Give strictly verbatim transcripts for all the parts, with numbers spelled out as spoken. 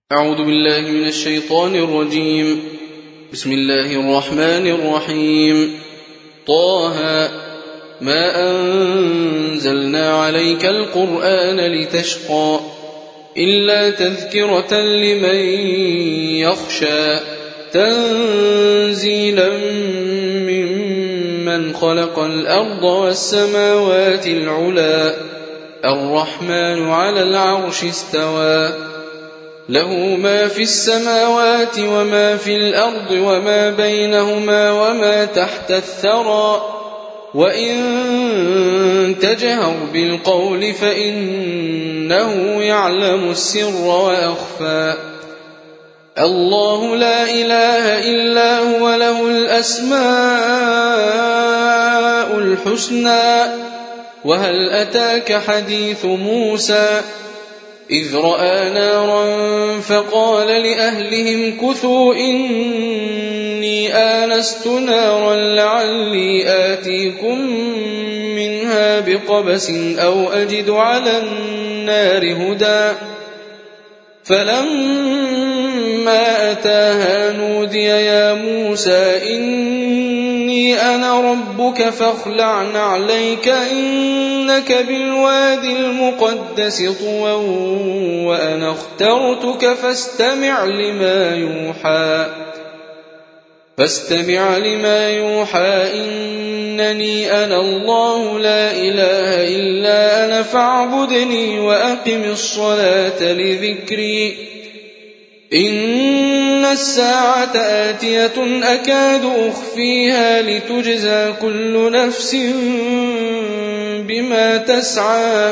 أعوذ بالله من الشيطان الرجيم. بسم الله الرحمن الرحيم. طه ما أنزلنا عليك القرآن لتشقى إلا تذكرة لمن يخشى تنزيلا ممن خلق الأرض والسماوات العلى الرحمن على العرش استوى له ما في السماوات وما في الأرض وما بينهما وما تحت الثرى وإن تجهر بالقول فإنه يعلم السر وأخفى الله لا إله إلا هو له الأسماء الحسنى وهل أتاك حديث موسى إذ رأى نارا فقال لأهلهم كثوا إني آنست نارا لعلي آتيكم منها بقبس أو أجد على النار هدى فلما أتاها نودي يا موسى إني أنا ربك فاخلع نعليك إنك بالوادي المقدس طوى وأنا اخترتك فاستمع لما يوحى فاستمع لما يوحى إنني أنا الله لا إله إلا أنا فاعبدني وأقم الصلاة لذكري إن الساعة آتية أكاد أخفيها لتجزى كل نفس بما تسعى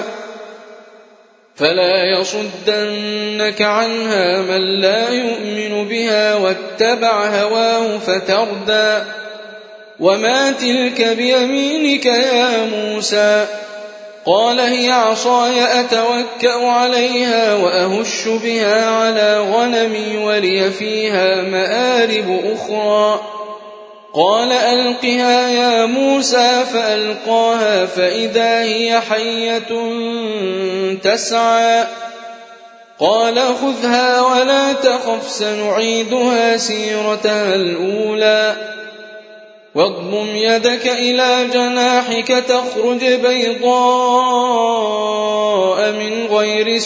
فلا يصدنك عنها من لا يؤمن بها واتبع هواه فتردى وما تلك بيمينك يا موسى قال هي عصاي أتوكأ عليها وأهش بها على غنمي ولي فيها مآرب أخرى قال ألقها يا موسى فألقاها فإذا هي حية تسعى قال خذها ولا تخف سنعيدها سيرتها الأولى واضمم يدك إلى جناحك تخرج بيضاء من غير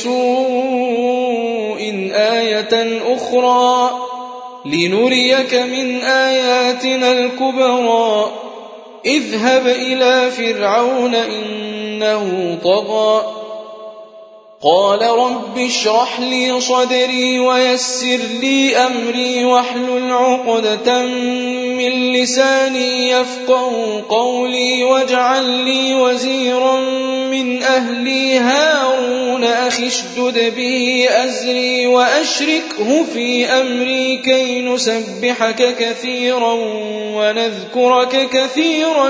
سوء آية أخرى لنريك من آياتنا الكبرى اذهب إلى فرعون إنه طغى قال رب اشرح لي صدري ويسر لي أمري واحلل عقدة من لساني يفقه قولي واجعل لي وزيرا من أهلي هارون أخي اشدد به أزري وأشركه في أمري كي نسبحك كثيرا ونذكرك كثيرا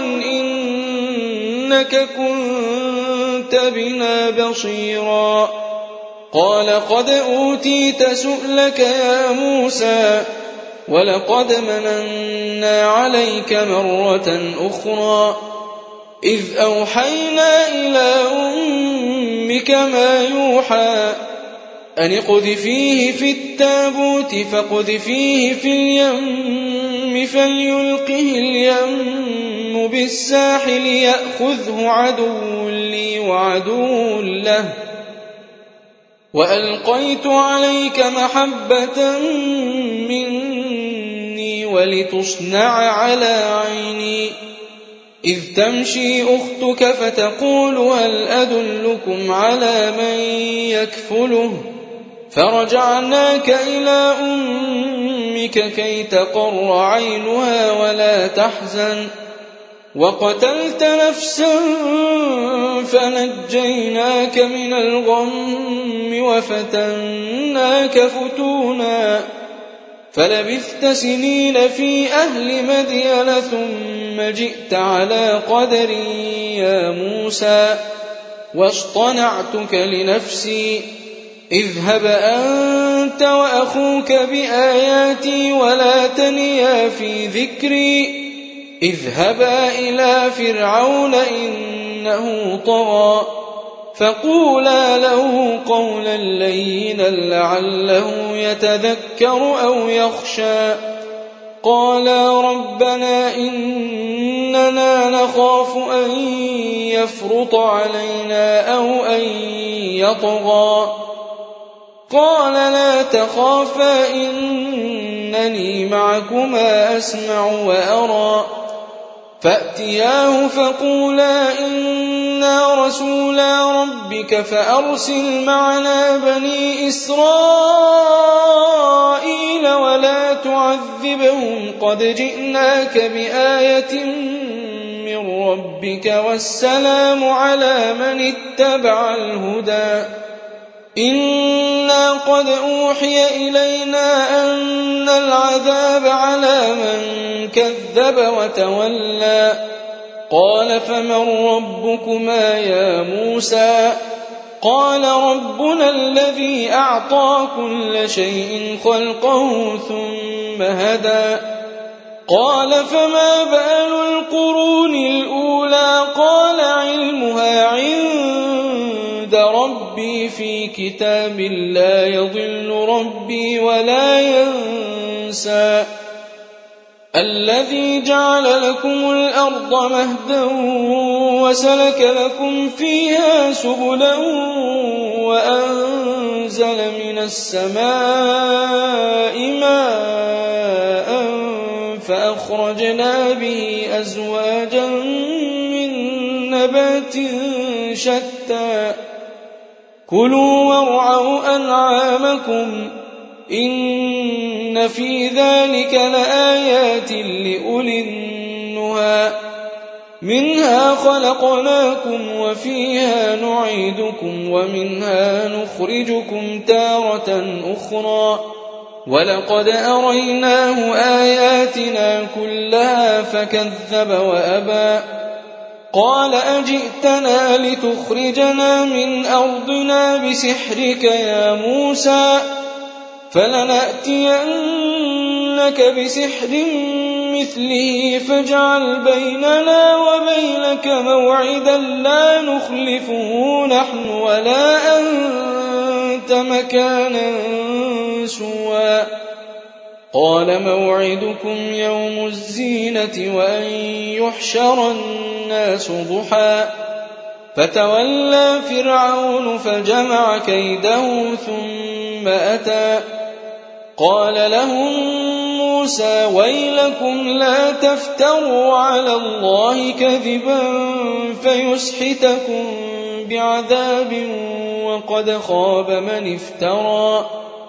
إنك كنت بنا بصيرا قال قد أوتيت سؤلك يا موسى ولقد مننا عليك مرة أخرى إذ أوحينا إلى أمك ما يوحى أن اقذفيه في التابوت فاقذفيه في اليم فليلقه اليم بالساحل يأخذه عدو لي وعدو له وألقيت عليك محبة مني ولتصنع على عيني إذ تمشي أختك فتقول هل أدلكم على من يكفله فرجعناك إلى أمك كي تقر عينها ولا تحزن وقتلت نفسا فنجيناك من الغم وفتناك فتونا فلبثت سنين في أهل مدين ثم جئت على قدري يا موسى واصطنعتك لنفسي اذهب أنت وأخوك بآياتي ولا تنيا في ذكري اذهبا إلى فرعون إنه طغى فقولا له قولا لينا لعله يتذكر أو يخشى قالا ربنا إننا نخاف أن يفرط علينا أو أن يطغى قال لا تخافا إنني معكما أسمع وأرى فأتياه فقولا إنا رسولا ربك فأرسل معنا بني إسرائيل ولا تعذبهم قد جئناك بآية من ربك والسلام على من اتبع الهدى إنا قد أوحي إلينا أن العذاب على من كذب وتولى قال فمن ربكما يا موسى قال ربنا الذي أعطى كل شيء خلقه ثم هدى قال فما بال القرون الأولى قال علمها عند ربي في كتاب لا يضل ربي ولا ينسى الذي جعل لكم الأرض مهدا وسلك لكم فيها سبلا وأنزل من السماء ماء فأخرجنا به أزواجا من نبات شتى كلوا وارعوا أنعامكم إن في ذلك لآيات لأولي النهى منها خلقناكم وفيها نعيدكم ومنها نخرجكم تارة أخرى ولقد أريناه آياتنا كلها فكذب وأبى قال أجئتنا لتخرجنا من أرضنا بسحرك يا موسى فلنأتينك بسحر مثله فاجعل بيننا وبينك موعدا لا نخلفه نحن ولا أنت مكانا سوى قال موعدكم يوم الزينة وأن يحشر الناس ضحى فتولى فرعون فجمع كيده ثم أتى قال لهم موسى ويلكم لا تفتروا على الله كذبا فيسحتكم بعذاب وقد خاب من افترى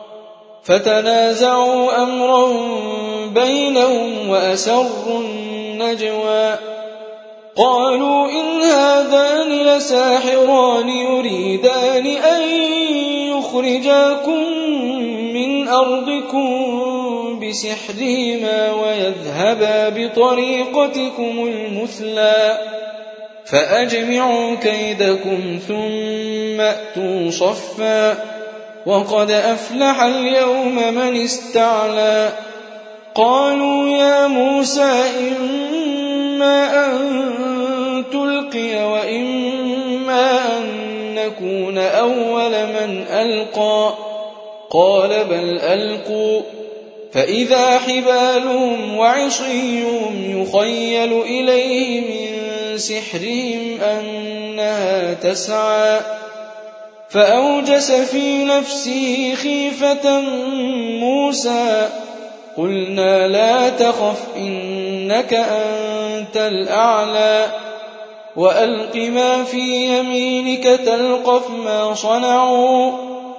فتنازعوا أمرهم بينهم وأسروا النجوى قالوا إن هذان لساحران يريدان أن يخرجاكم من أرضكم بسحرهما ويذهبا بطريقتكم المثلى فأجمعوا كيدكم ثم أتوا صفا وقد أفلح اليوم من استعلى قالوا يا موسى إما أن تلقي وإما أن نكون أول من ألقى قال بل ألقوا فإذا حبالهم وعصيهم يخيل إليه من سحرهم أنها تسعى فأوجس في نفسه خيفة موسى قلنا لا تخف إنك أنت الأعلى وألق ما في يمينك تلقف ما صنعوا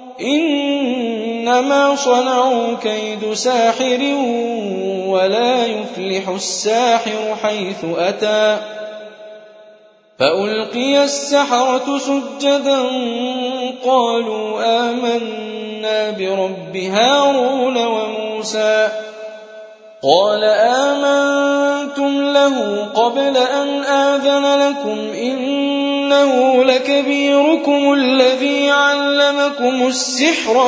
إنما صنعوا كيد ساحر ولا يفلح الساحر حيث أتى فألقي السحرة سجدا قالوا آمنا برب هارون وموسى قال آمنتم له قبل أن آذن لكم إنه لكبيركم الذي علمكم السحر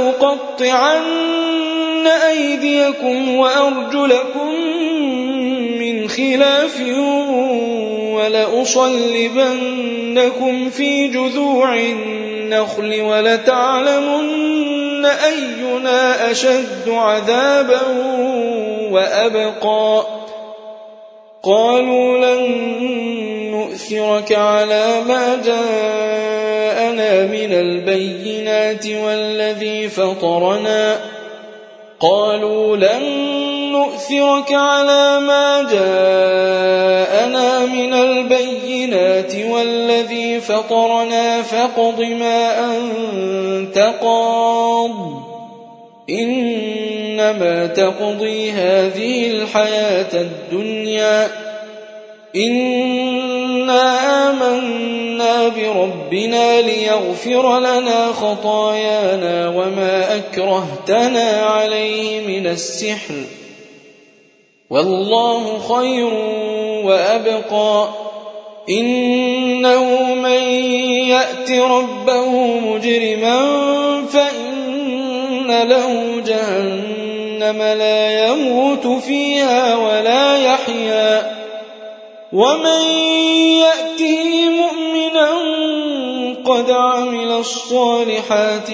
فلأقطعن أيديكم وأرجلكم من خلاف لأصلبنكم في جذوع النخل ولتعلمن أينا أشد عذابا وأبقى قالوا لن نؤثرك على ما جاءنا من البينات والذي فطرنا قالوا لن نؤثرك على ما جاءنا من البينات والذي فطرنا فاقض ما أنت قاض إنما تقضي هذه الحياة الدنيا إنا آمنا بربنا ليغفر لنا خطايانا وما أكرهتنا عليه من السحر والله خير وأبقى إنه من يأت ربه مجرما فإن له جهنم لا يموت فيها ولا يحيا ومن يأته مؤمنا قد عمل الصالحات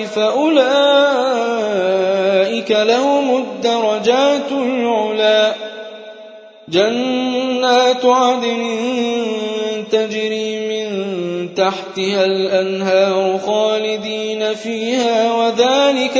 فأولئك لهم الدرجات العلى جنات عدن تجري من تحتها الأنهار خالدين فيها وذلك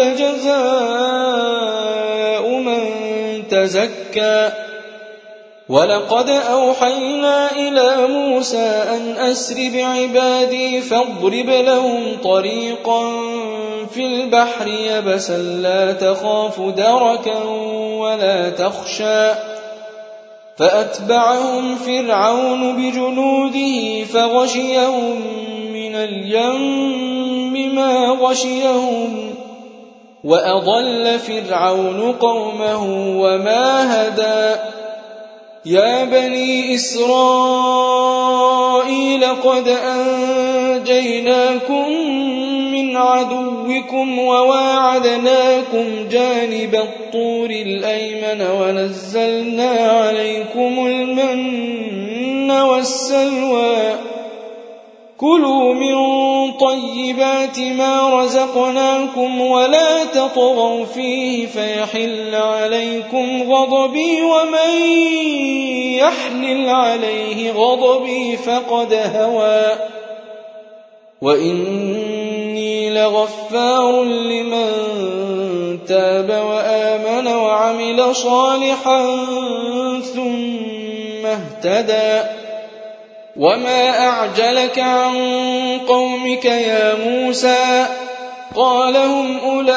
جزاء من تزكى ولقد أوحينا إلى موسى أن أسر بعبادي فاضرب لهم طريقا في البحر يبسا لا تخاف دركا ولا تخشى فأتبعهم فرعون بجنوده فغشيهم من اليم ما غشيهم وأضل فرعون قومه وما هدى يا بني إسرائيل قد أنجيناكم من عدوكم وواعدناكم جانب الطور الأيمن ونزلنا عليكم المن والسلوى كلوا من طيبات ما رزقناكم ولا تطغوا فيه فيحل عليكم غضبي ومن يحلل عليه غضبي فقد هوى وإني لغفار لمن تاب وآمن وعمل صالحا ثم اهتدى وما أعجلك عن قومك يا موسى قال هم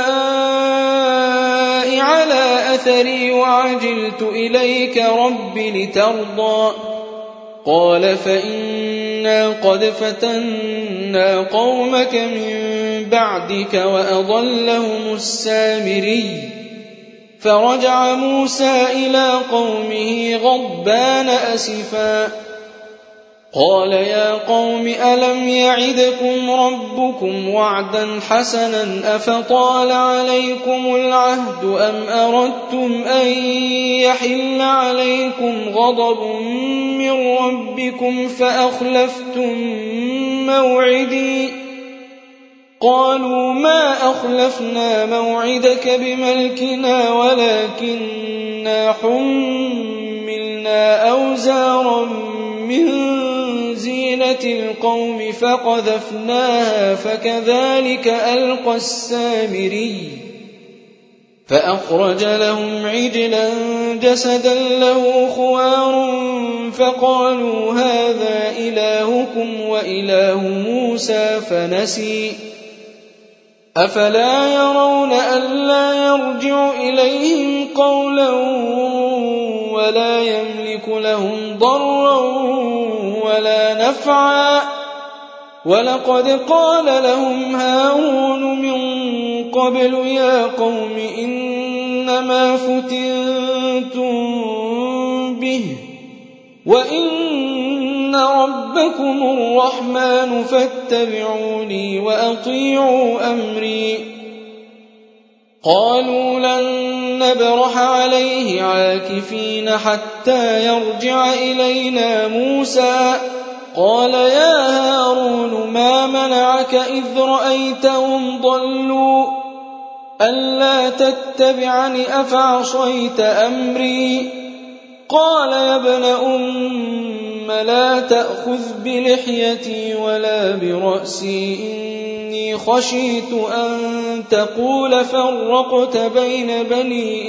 أولئك على أثري وعجلت إليك رب لترضى قال فإنا قد فتنا قومك من بعدك وأضلهم السامري فرجع موسى إلى قومه غضبان أسفا قال يا قوم ألم يعدكم ربكم وعدا حسنا أفطال عليكم العهد أم أردتم أن يحل عليكم غضب من ربكم فأخلفتم موعدي قالوا ما أخلفنا موعدك بملكنا ولكننا حملنا أوزارا من زينة القوم فقذفناها فكذلك ألقى السامري فأخرج لهم عجلا جسدا له خوار فقالوا هذا إلهكم وإله موسى فنسي أفلا يرون ألا يرجع إليهم قولا ولا يملك لهم ضرا ولا نفعا ولقد قال لهم هارون من قبل يا قوم إنما فتنتم به وإن ربكم الرحمن فاتبعوني وأطيعوا أمري قالوا لن نبرح عليه عاكفين حتى يرجع إلينا موسى قال يا هارون ما منعك إذ رأيتهم ضلوا ألا تتبعني أفعصيت أمري قال يا ابن أم لا تأخذ بلحيتي ولا برأسي إني خشيت أن تقول فرقت بين بني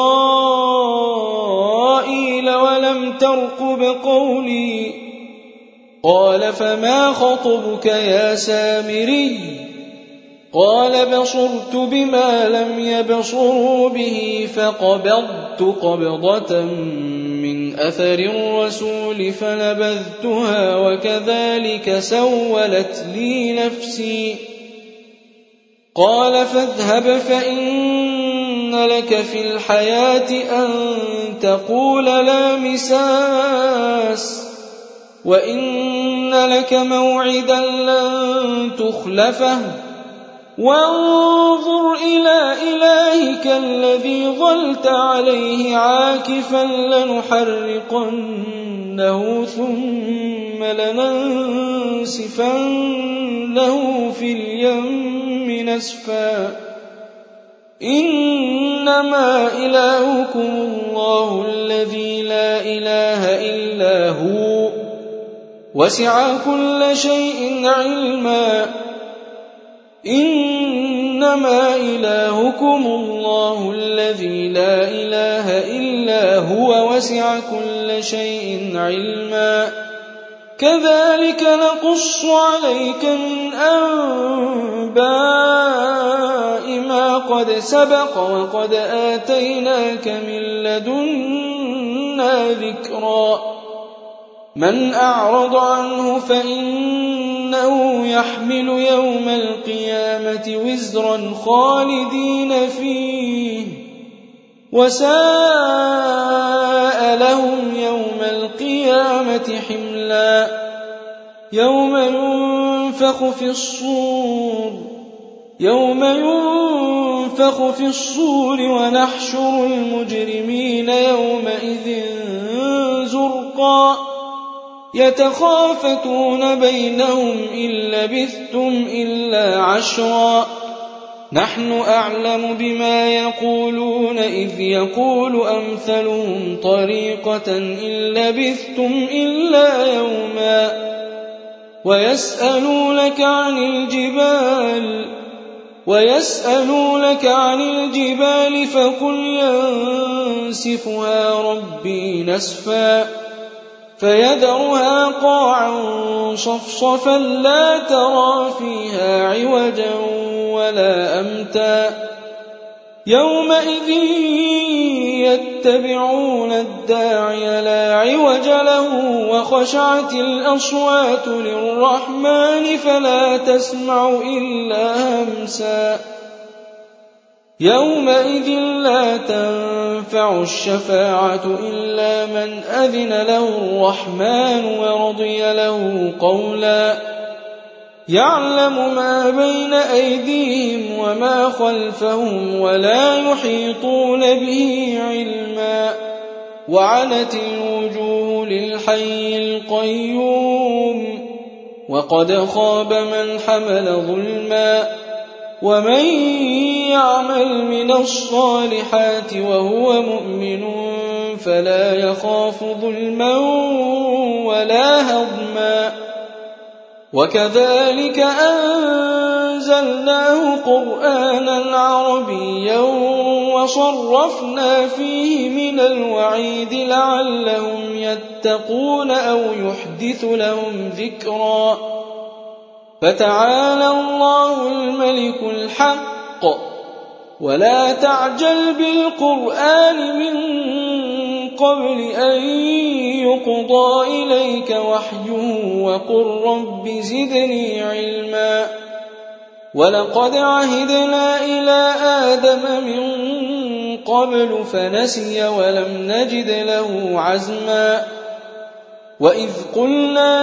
إسرائيل ولم ترقب قولي قال فما خطبك يا سامري قال بصرت بما لم يبصروا به فقبضت قبضة من أثر الرسول فنبذتها وكذلك سولت لي نفسي قال فاذهب فإن لك في الحياة أن تقول لا مساس وإن لك موعدا لن تخلفه وانظر إلى إلهك الذي ظلت عليه عاكفا لنحرقنه ثم لننسفنه في اليم نسفا إنما إلهكم الله الذي لا إله إلا هو وسع كل شيء علما إنما إلهكم الله الذي لا إله إلا هو وسع كل شيء علما كذلك نقص عليك من أنباء ما قد سبق وقد آتيناك من لدنا ذكرا من أعرض عنه فإنه يحمل يوم القيامة وزرا خالدين فيه وساء لهم يوم القيامة حملا يوم ينفخ في الصور يوم ينفخ في الصور ونحشر المجرمين يومئذ زرقا يتخافتون بينهم إن لبثتم إلا عشرا نحن أعلم بما يقولون إذ يقول أمثلهم طريقة إن لبثتم إلا يوما ويسألونك عن الجبال ويسألونك عن الجبال فقل ينسفها ربي نسفا فيذرها قاعا صفصفا لا ترى فيها عوجا ولا أمتا يومئذ يتبعون الداعي لا عوج له وخشعت الأصوات للرحمن فلا تسمع إلا همسا يومئذ لا تنفع الشفاعة إلا من أذن له الرحمن ورضي له قولا يعلم ما بين أيديهم وما خلفهم ولا يحيطون به علما وعنت الوجوه للحي القيوم وقد خاب من حمل ظلما ومن يعمل من الصالحات وهو مؤمن فلا يخاف ظلما ولا هضما وكذلك أنزلناه قرآنا عربيا وصرفنا فيه من الوعيد لعلهم يتقون أو يحدث لهم ذكرا فتعالى الله الملك الحق ولا تعجل بالقرآن من قبل أن يقضى إليك وحيه وقل رب زدني علما ولقد عهدنا إلى آدم من قبل فنسي ولم نجد له عزما وإذ قلنا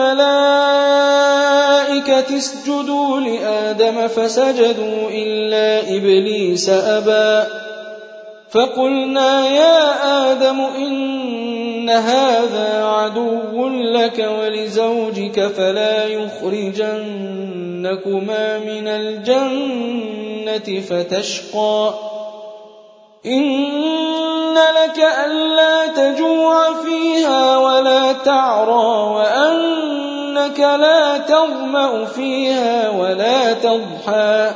للملائكة اسجدوا لآدم فسجدوا إلا إبليس أبى فقلنا يا آدم إن هذا عدو لك ولزوجك فلا يخرجنكما من الجنة فتشقى إن لك ألا تجوع فيها ولا تعرى وأنك لا تظمأ فيها ولا تضحى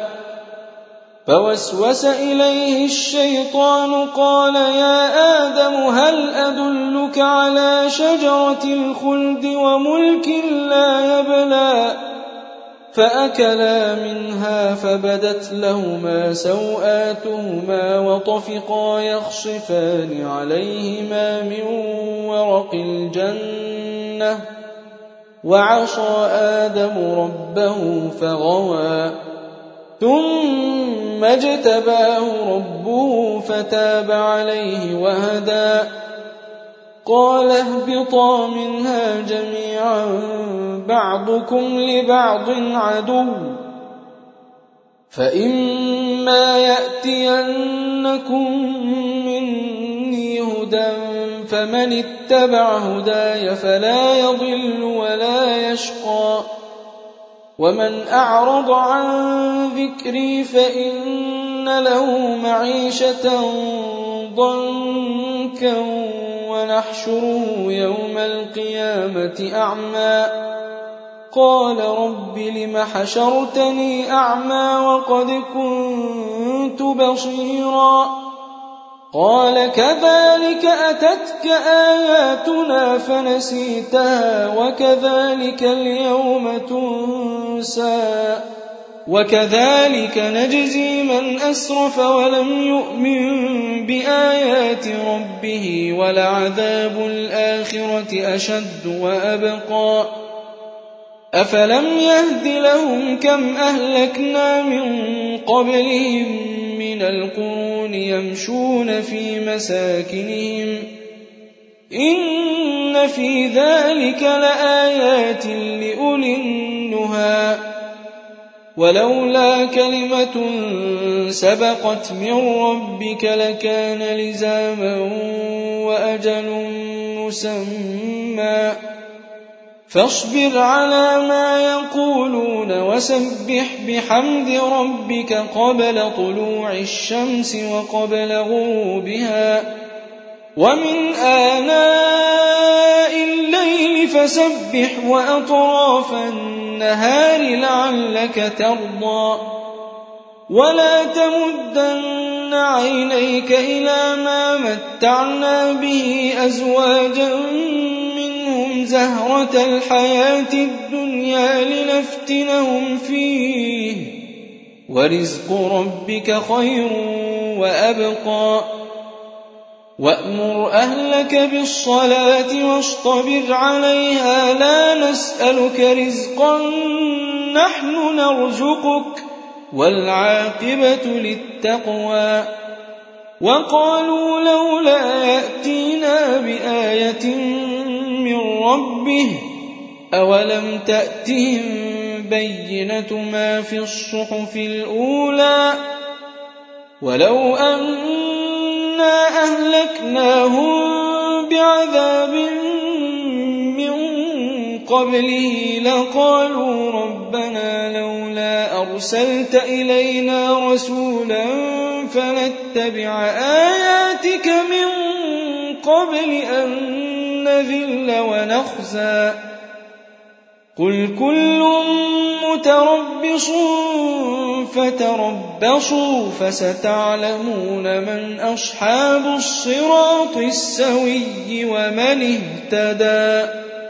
فوسوس إليه الشيطان قال يا آدم هل أدلك على شجرة الخلد وملك لا يبلى فأكلا منها فبدت لهما سوآتهما وطفقا يخصفان عليهما من ورق الجنة وعصى آدم ربه فغوى ثم اجتباه ربه فتاب عليه وهدى قال اهبطا منها جميعا بعضكم لبعض عدو فإما يأتينكم مني هدى فمن اتبع هداي فلا يضل ولا يشقى ومن أعرض عن ذكري فإن له معيشة ضنكا ونحشره يوم القيامة أعمى قال رب لم حشرتني أعمى وقد كنت بصيرا قال كذلك أتتك آياتنا فنسيتها وكذلك اليوم تنسى وكذلك نجزي من أسرف ولم يؤمن بآيات ربه ولعذاب الآخرة أشد وأبقى أفلم يهد لهم كم أهلكنا من قبلهم من القرون يمشون في مساكنهم إن في ذلك لآيات لأولي النهى ولولا كلمة سبقت من ربك لكان لزاما وأجل مسمى فاصبر على ما يقولون وسبح بحمد ربك قبل طلوع الشمس وقبل غروبها ومن آناء الليل فسبح وأطراف النهار لعلك ترضى ولا تمدن عينيك إلى ما متعنا به أزواجا منهم زهرة الحياة الدنيا لنفتنهم فيه ورزق ربك خير وأبقى وأمر أهلك بالصلاة واصطبر عليها لا نسألك رزقا نحن نرزقك والعاقبة للتقوى وقالوا لولا يأتينا بآية من ربه أولم تأتهم بينة ما في الصحف الأولى ولو أنا أهلكناهم بعذاب من قبله لقالوا ربنا لولا أرسلت إلينا رسولا فنتبع آياتك من قبل أن نذل ونخزى قل كل متربص فتربصوا فستعلمون من أصحاب الصراط السوي ومن اهتدى.